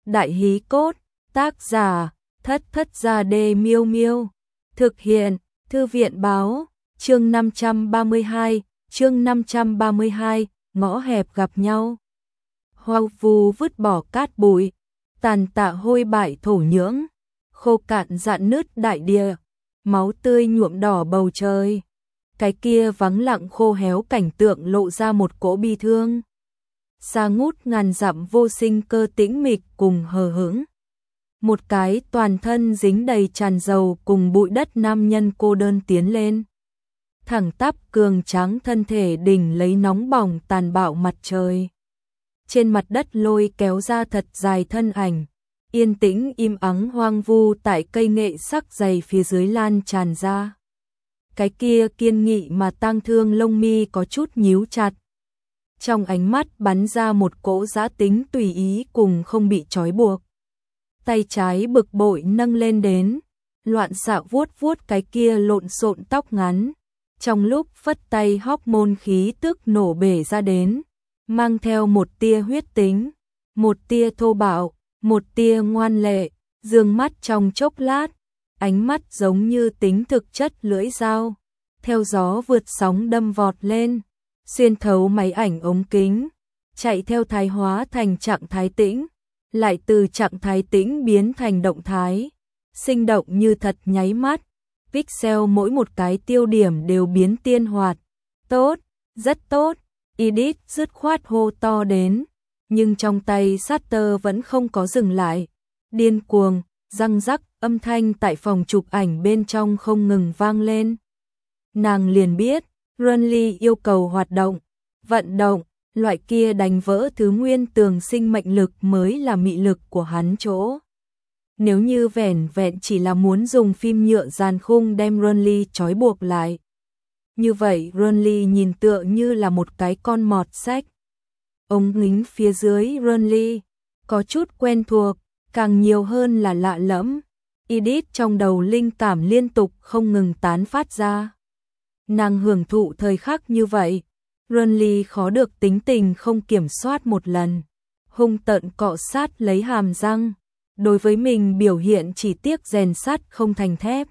Đại hí cốt, tác giả, Thất Thất Gia Đê Miêu Miêu. Thực hiện, Thư viện báo, chương 532, ngõ hẹp gặp nhau. Hoang vu vứt bỏ cát bụi, tàn tạ hôi bại thổ nhưỡng, khô cạn rạn nứt đại địa, máu tươi nhuộm đỏ bầu trời. Cái kia vắng lặng khô héo cảnh tượng lộ ra một cỗ bi thương. Xa ngút ngàn dặm vô sinh cơ tĩnh mịch cùng hờ hững. Một cái toàn thân dính đầy tràn dầu cùng bụi đất nam nhân cô đơn tiến lên. Thẳng tắp cường tráng thân thể đỉnh lấy nóng bỏng tàn bạo mặt trời. Trên mặt đất lôi kéo ra thật dài thân ảnh, yên tĩnh im ắng hoang vu tại cây nghệ sắc dày phía dưới lan tràn ra. Cái kia kiên nghị mà tang thương lông mi có chút nhíu chặt. Trong ánh mắt bắn ra một cỗ dã tính tùy ý cùng không bị trói buộc. Tay trái bực bội nâng lên đến, loạn xạ vuốt vuốt cái kia lộn xộn tóc ngắn. Trong lúc phất tay hormone khí tức nổ bể ra đến, mang theo một tia huyết tính, một tia thô bạo, một tia ngoan lệ, dương mắt trong chốc lát, ánh mắt giống như tính thực chất lưỡi dao, theo gió vượt sóng đâm vọt lên, xuyên thấu máy ảnh ống kính, chạy theo thái hóa thành trạng thái tĩnh, lại từ trạng thái tĩnh biến thành động thái, sinh động như thật nháy mắt, pixel mỗi một cái tiêu điểm đều biến tiên hoạt. Tốt, rất tốt, Edith dứt khoát hô to đến, nhưng trong tay shutter vẫn không có dừng lại. Điên cuồng, răng rắc, âm thanh tại phòng chụp ảnh bên trong không ngừng vang lên. Nàng liền biết, Runley yêu cầu hoạt động, vận động, loại kia đánh vỡ thứ nguyên tường sinh mệnh lực mới là mị lực của hắn chỗ. Nếu như vẻn vẹn chỉ là muốn dùng phim nhựa dàn khung đem Runley trói buộc lại. Như vậy Runley nhìn tựa như là một cái con mọt sách. Ống nghính phía dưới Runley, có chút quen thuộc, càng nhiều hơn là lạ lẫm. Edith trong đầu linh cảm liên tục không ngừng tán phát ra. Nàng hưởng thụ thời khắc như vậy. Runley khó được tính tình không kiểm soát một lần. Hung tợn cọ sát lấy hàm răng. Đối với mình biểu hiện chỉ tiếc rèn sắt không thành thép.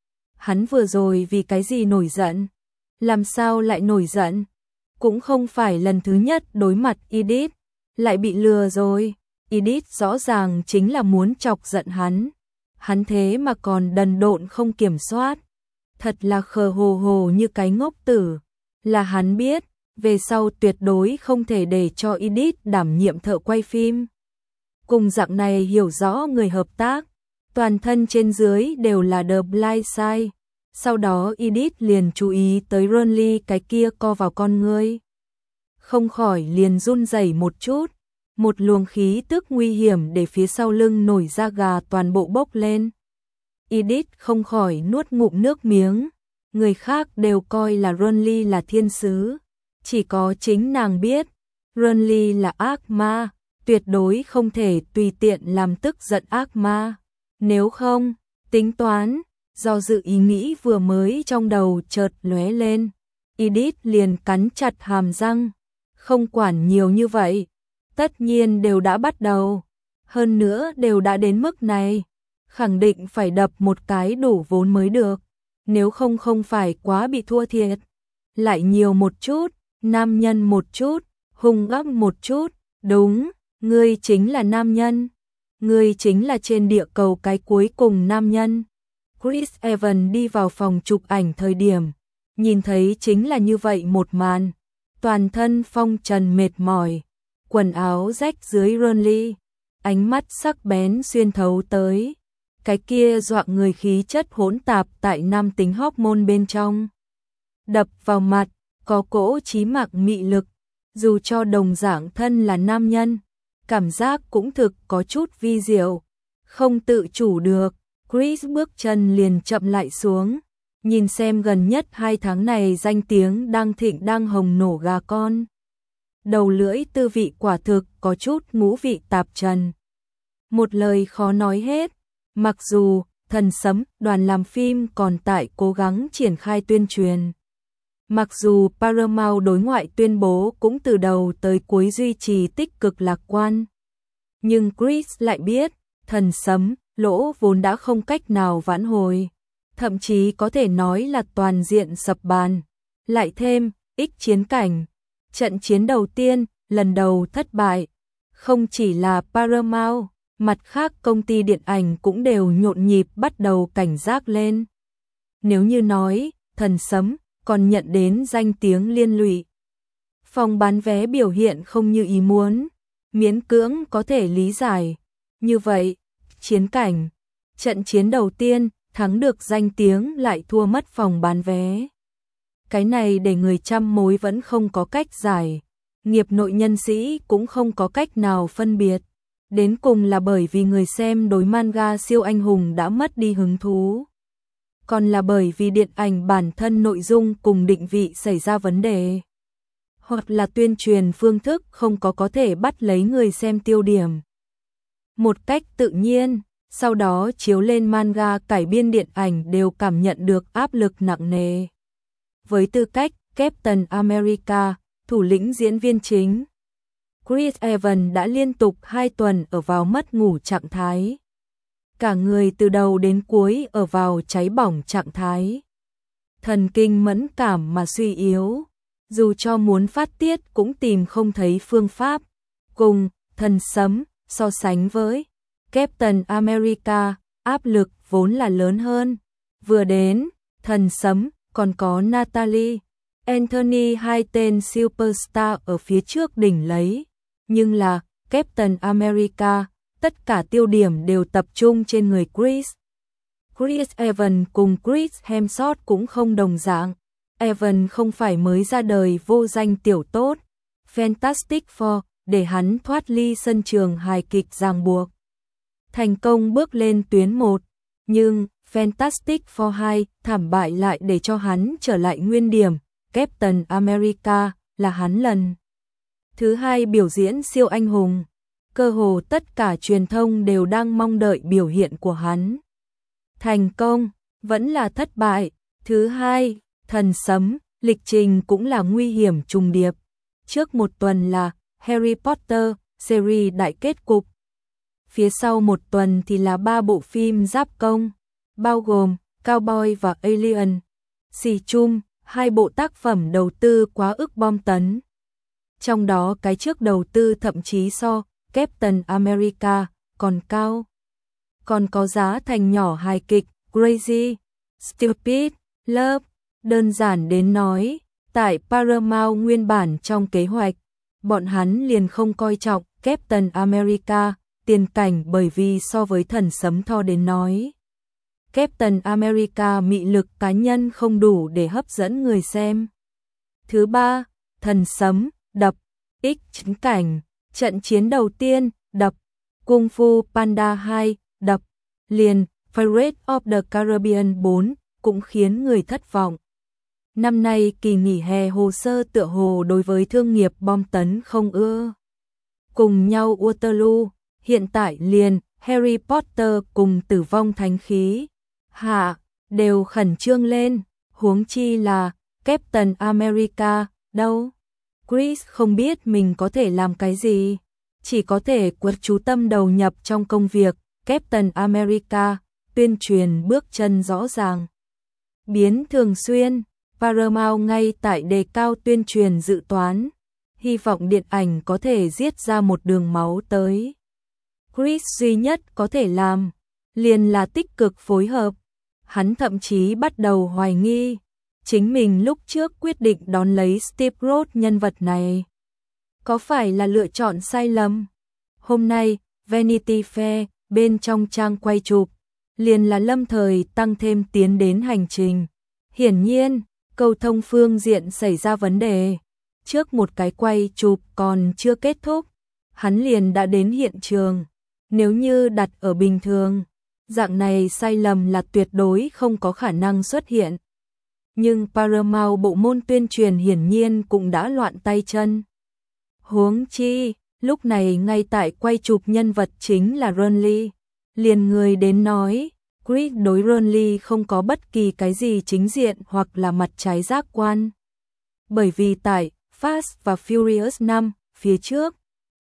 Hắn vừa rồi vì cái gì nổi giận? Làm sao lại nổi giận? Cũng không phải lần thứ nhất đối mặt Edith, lại bị lừa rồi. Edith rõ ràng chính là muốn chọc giận hắn. Hắn thế mà còn đần độn không kiểm soát. Thật là khờ hồ hồ như cái ngốc tử. Là hắn biết, về sau tuyệt đối không thể để cho Edith đảm nhiệm thợ quay phim. Cùng dạng này hiểu rõ người hợp tác, toàn thân trên dưới đều là The Blind Side. Sau đó Edith liền chú ý tới Runley cái kia co vào con ngươi. Không khỏi liền run rẩy một chút, một luồng khí tức nguy hiểm để phía sau lưng nổi da gà toàn bộ bốc lên. Edith không khỏi nuốt ngụm nước miếng, người khác đều coi là Runley là thiên sứ, chỉ có chính nàng biết, Runley là ác ma, tuyệt đối không thể tùy tiện làm tức giận ác ma, nếu không, tính toán. Do dự ý nghĩ vừa mới trong đầu chợt lóe lên, Edith liền cắn chặt hàm răng, không quản nhiều như vậy, tất nhiên đều đã bắt đầu, hơn nữa đều đã đến mức này, khẳng định phải đập một cái đủ vốn mới được, nếu không không phải quá bị thua thiệt, lại nhiều một chút, nam nhân một chút, hung ác một chút, đúng, ngươi chính là nam nhân, ngươi chính là trên địa cầu cái cuối cùng nam nhân. Chris Evans đi vào phòng chụp ảnh thời điểm, nhìn thấy chính là như vậy một màn, toàn thân phong trần mệt mỏi, quần áo rách dưới Runley, ánh mắt sắc bén xuyên thấu tới, cái kia dọa người khí chất hỗn tạp tại nam tính hormone bên trong. Đập vào mặt, có cỗ chí mạng mị lực, dù cho đồng dạng thân là nam nhân, cảm giác cũng thực có chút vi diệu, không tự chủ được. Chris bước chân liền chậm lại xuống, nhìn xem gần nhất 2 tháng này danh tiếng đang thịnh đang hồng nổ gà con. Đầu lưỡi tư vị quả thực có chút ngũ vị tạp trần. Một lời khó nói hết, mặc dù Thần Sấm đoàn làm phim còn tại cố gắng triển khai tuyên truyền. Mặc dù Paramount đối ngoại tuyên bố cũng từ đầu tới cuối duy trì tích cực lạc quan. Nhưng Chris lại biết, thần sấm, lỗ vốn đã không cách nào vãn hồi. Thậm chí có thể nói là toàn diện sập bàn. Lại thêm, chiến cảnh. Trận chiến đầu tiên, lần đầu thất bại. Không chỉ là Paramount, mặt khác công ty điện ảnh cũng đều nhộn nhịp bắt đầu cảnh giác lên. Nếu như nói, thần sấm còn nhận đến danh tiếng liên lụy. Phòng bán vé biểu hiện không như ý muốn, miễn cưỡng có thể lý giải. Như vậy, chiến cảnh, trận chiến đầu tiên, thắng được danh tiếng lại thua mất phòng bán vé. Cái này để người trăm mối vẫn không có cách giải, nghiệp nội nhân sĩ cũng không có cách nào phân biệt. Đến cùng là bởi vì người xem đối manga siêu anh hùng đã mất đi hứng thú. Còn là bởi vì điện ảnh bản thân nội dung cùng định vị xảy ra vấn đề. Hoặc là tuyên truyền phương thức không có thể bắt lấy người xem tiêu điểm. Một cách tự nhiên, sau đó chiếu lên manga cải biên điện ảnh đều cảm nhận được áp lực nặng nề. Với tư cách Captain America, thủ lĩnh diễn viên chính, Chris Evans đã liên tục 2 tuần ở vào mất ngủ trạng thái. Cả người từ đầu đến cuối ở vào cháy bỏng trạng thái. Thần kinh mẫn cảm mà suy yếu, dù cho muốn phát tiết cũng tìm không thấy phương pháp. Cùng thần sấm so sánh với Captain America, áp lực vốn là lớn hơn. Vừa đến, thần sấm còn có Natalie, Anthony, hai tên superstar ở phía trước đỉnh lấy. Nhưng là Captain America, tất cả tiêu điểm đều tập trung trên người Chris. Chris Evans cùng Chris Hemsworth cũng không đồng dạng. Evans không phải mới ra đời vô danh tiểu tốt, Fantastic Four, để hắn thoát ly sân trường hài kịch ràng buộc. Thành công bước lên tuyến 1, nhưng Fantastic Four 2 thảm bại lại để cho hắn trở lại nguyên điểm. Captain America là hắn lần thứ 2 biểu diễn siêu anh hùng. Cơ hồ tất cả truyền thông đều đang mong đợi biểu hiện của hắn. Thành công, vẫn là thất bại. Thứ 2, thần sấm, lịch trình cũng là nguy hiểm trùng điệp. Trước một tuần là Harry Potter, series đại kết cục. Phía sau một tuần thì là 3 bộ phim giáp công, bao gồm Cowboy và Alien. Xì chung, 2 bộ tác phẩm đầu tư quá ức bom tấn. Trong đó cái trước đầu tư thậm chí so Captain America còn cao. Còn có giá thành nhỏ hài kịch Crazy, Stupid, Love. Đơn giản đến nói, tại Paramount nguyên bản trong kế hoạch, bọn hắn liền không coi trọng Captain America tiền cảnh, bởi vì so với thần sấm Thor đến nói, Captain America mị lực cá nhân không đủ để hấp dẫn người xem. Thứ 3, thần sấm, đập, chiến cảnh, trận chiến đầu tiên, đập, Kung Fu Panda 2, đập, liền, Pirates of the Caribbean 4, cũng khiến người thất vọng. Năm nay kỳ nghỉ hè hồ sơ tựa hồ đối với thương nghiệp bom tấn không ưa. Cùng nhau Waterloo, hiện tại liền, Harry Potter cùng Tử vong thánh khí, đều khẩn trương lên, huống chi là Captain America, đâu. Chris không biết mình có thể làm cái gì, chỉ có thể quật chú tâm đầu nhập trong công việc. Captain America, tuyên truyền bước chân rõ ràng, biến thường xuyên. Paramount ngay tại đề cao tuyên truyền dự toán, hy vọng điện ảnh có thể giết ra một đường máu tới. Chris duy nhất có thể làm liền là tích cực phối hợp. Hắn thậm chí bắt đầu hoài nghi chính mình lúc trước quyết định đón lấy Steve Rhodes nhân vật này có phải là lựa chọn sai lầm. Hôm nay, Vanity Fair bên trong trang quay chụp liền là lâm thời tăng thêm tiến đến hành trình. Hiển nhiên, cầu thông phương diện xảy ra vấn đề. Trước một cái quay chụp còn chưa kết thúc, hắn liền đã đến hiện trường. Nếu như đặt ở bình thường, dạng này sai lầm là tuyệt đối không có khả năng xuất hiện. Nhưng Paramount bộ môn tuyên truyền hiển nhiên cũng đã loạn tay chân. Huống chi, lúc này ngay tại quay chụp nhân vật chính là Ron Lee, liền người đến nói, Chris đối Ron Lee không có bất kỳ cái gì chính diện hoặc là mặt trái giác quan. Bởi vì tại Fast và Furious 5 phía trước,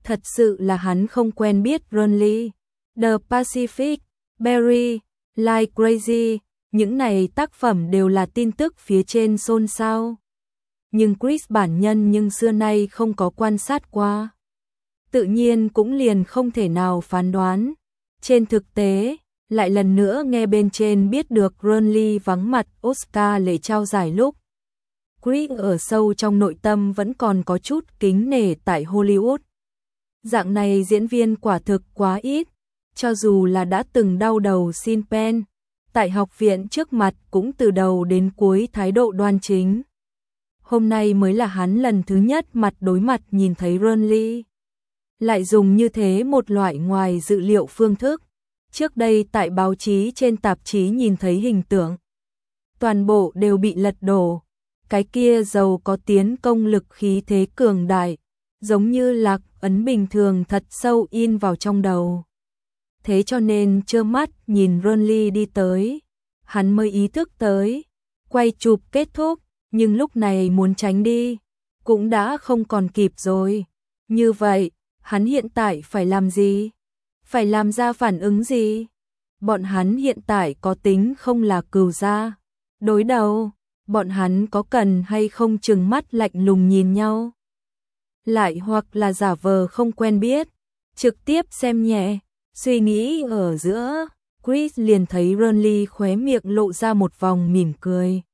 Thật sự là hắn không quen biết Ronly. The Pacific, Barry, Like Crazy, những này tác phẩm đều là tin tức phía trên xôn xao. Nhưng Chris bản nhân nhưng xưa nay không có quan sát qua. Tự nhiên cũng liền không thể nào phán đoán. Trên thực tế, lại lần nữa nghe bên trên biết được Ronly vắng mặt Oscar lễ trao giải lúc. Chris ở sâu trong nội tâm vẫn còn có chút kính nể tại Hollywood. Dạng này diễn viên quả thực quá ít, cho dù là đã từng đau đầu xin pen, tại học viện trước mặt cũng từ đầu đến cuối thái độ đoan chính. Hôm nay mới là hắn lần thứ nhất mặt đối mặt nhìn thấy Ronly. Lại dùng như thế một loại ngoài dự liệu phương thức. Trước đây tại báo chí trên tạp chí nhìn thấy hình tượng. Toàn bộ đều bị lật đổ. Cái kia giàu có tiến công lực khí thế cường đại, giống như lạc ấn bình thường thật sâu in vào trong đầu. Thế cho nên trơ mắt nhìn Ronly đi tới, hắn mới ý thức tới, quay chụp kết thúc, nhưng lúc này muốn tránh đi, cũng đã không còn kịp rồi. Như vậy, hắn hiện tại phải làm gì? Phải làm ra phản ứng gì? Bọn hắn hiện tại có tính không là cừu gia đối đầu, bọn hắn có cần hay không trừng mắt lạnh lùng nhìn nhau? Lại hoặc là giả vờ không quen biết, trực tiếp xem nhẹ, suy nghĩ ở giữa, Chris liền thấy Ronly khóe miệng lộ ra một vòng mỉm cười.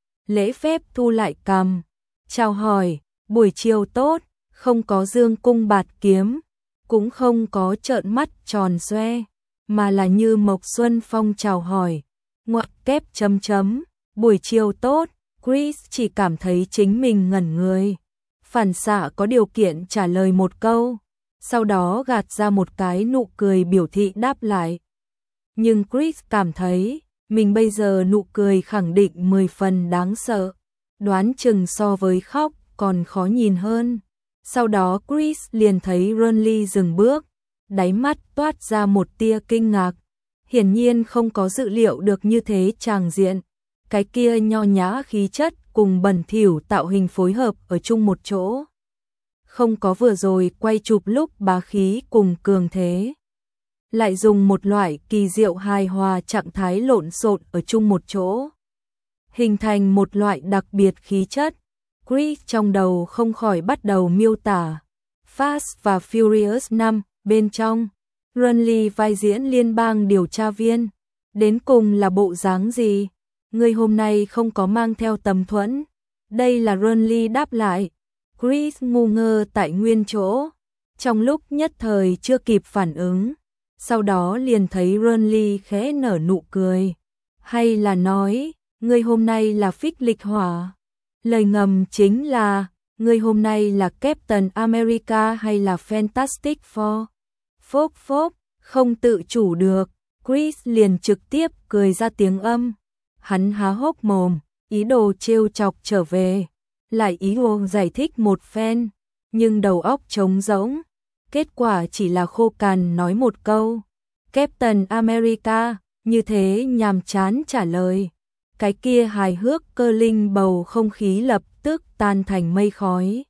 Lễ phép thu lại cằm, chào hỏi, buổi chiều tốt, không có dương cung bạt kiếm, cũng không có trợn mắt tròn xoe, mà là như Mộc Xuân Phong chào hỏi, ngoặc kép chấm chấm, buổi chiều tốt. Chris chỉ cảm thấy chính mình ngẩn người, phản xạ có điều kiện trả lời một câu, sau đó gạt ra một cái nụ cười biểu thị đáp lại. Nhưng Chris cảm thấy, mình bây giờ nụ cười khẳng định 10 phần đáng sợ, đoán chừng so với khóc còn khó nhìn hơn. Sau đó Chris liền thấy Ronly dừng bước, đáy mắt toát ra một tia kinh ngạc, hiển nhiên không có dự liệu được như thế tràng diện. Cái kia nho nhã khí chất cùng bẩn thỉu tạo hình phối hợp ở chung một chỗ. Không có vừa rồi quay chụp lúc bá khí cùng cường thế. Lại dùng một loại kỳ diệu hài hòa trạng thái lộn xộn ở chung một chỗ. Hình thành một loại đặc biệt khí chất. Chris trong đầu không khỏi bắt đầu miêu tả. Fast và Furious 5 bên trong. Ronly vai diễn liên bang điều tra viên. Đến cùng là bộ dáng gì? Ngươi hôm nay không có mang theo tấm thuẫn. Đây là Ronly đáp lại. Chris ngu ngơ tại nguyên chỗ. Trong lúc nhất thời chưa kịp phản ứng. Sau đó liền thấy Ronly khẽ nở nụ cười. Hay là nói, ngươi hôm nay là phích lịch hỏa. Lời ngầm chính là, ngươi hôm nay là Captain America hay là Fantastic Four. Phốp phốp, không tự chủ được. Chris liền trực tiếp cười ra tiếng âm. Hắn há hốc mồm, ý đồ trêu chọc trở về, lại ý đồ giải thích một phen, nhưng đầu óc trống rỗng, kết quả chỉ là khô cằn nói một câu, Captain America, như thế nhàm chán trả lời. Cái kia hài hước cơ linh bầu không khí lập tức tan thành mây khói.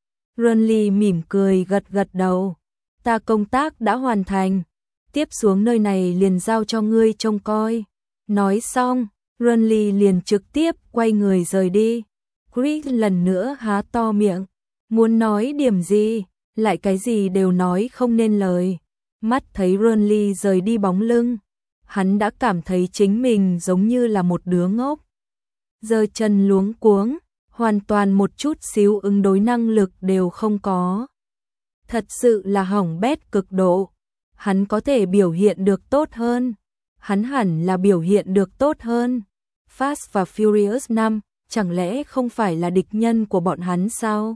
Ronly mỉm cười gật gật đầu, ta công tác đã hoàn thành, tiếp xuống nơi này liền giao cho ngươi trông coi. Nói xong, Ronly liền trực tiếp quay người rời đi. Chris lần nữa há to miệng, muốn nói điểm gì, lại cái gì đều nói không nên lời. Mắt thấy Ronly rời đi bóng lưng, hắn đã cảm thấy chính mình giống như là một đứa ngốc. Giơ chân luống cuống, hoàn toàn một chút xíu ứng đối năng lực đều không có. Thật sự là hỏng bét cực độ. Hắn có thể biểu hiện được tốt hơn. Hắn hẳn là biểu hiện được tốt hơn. Fast và Furious 5, chẳng lẽ không phải là địch nhân của bọn hắn sao?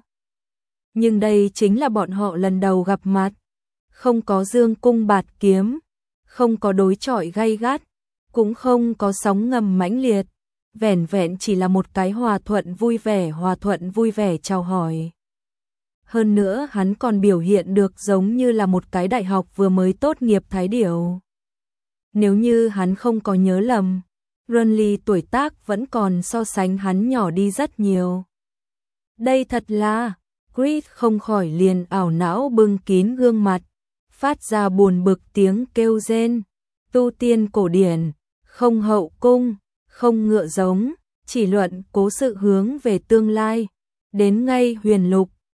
Nhưng đây chính là bọn họ lần đầu gặp mặt. Không có dương cung bạt kiếm, không có đối chọi gay gắt, cũng không có sóng ngầm mãnh liệt. Vẻn vẹn chỉ là một cái hòa thuận vui vẻ chào hỏi. Hơn nữa hắn còn biểu hiện được giống như là một cái đại học vừa mới tốt nghiệp thái điểu. Nếu như hắn không có nhớ lầm, Ronly tuổi tác vẫn còn so sánh hắn nhỏ đi rất nhiều. Đây thật là, Chris không khỏi liền ảo não bưng kín gương mặt, phát ra buồn bực tiếng kêu rên. Tu tiên cổ điển, không hậu cung, không ngựa giống, chỉ luận cố sự hướng về tương lai. Đến ngay huyền lục,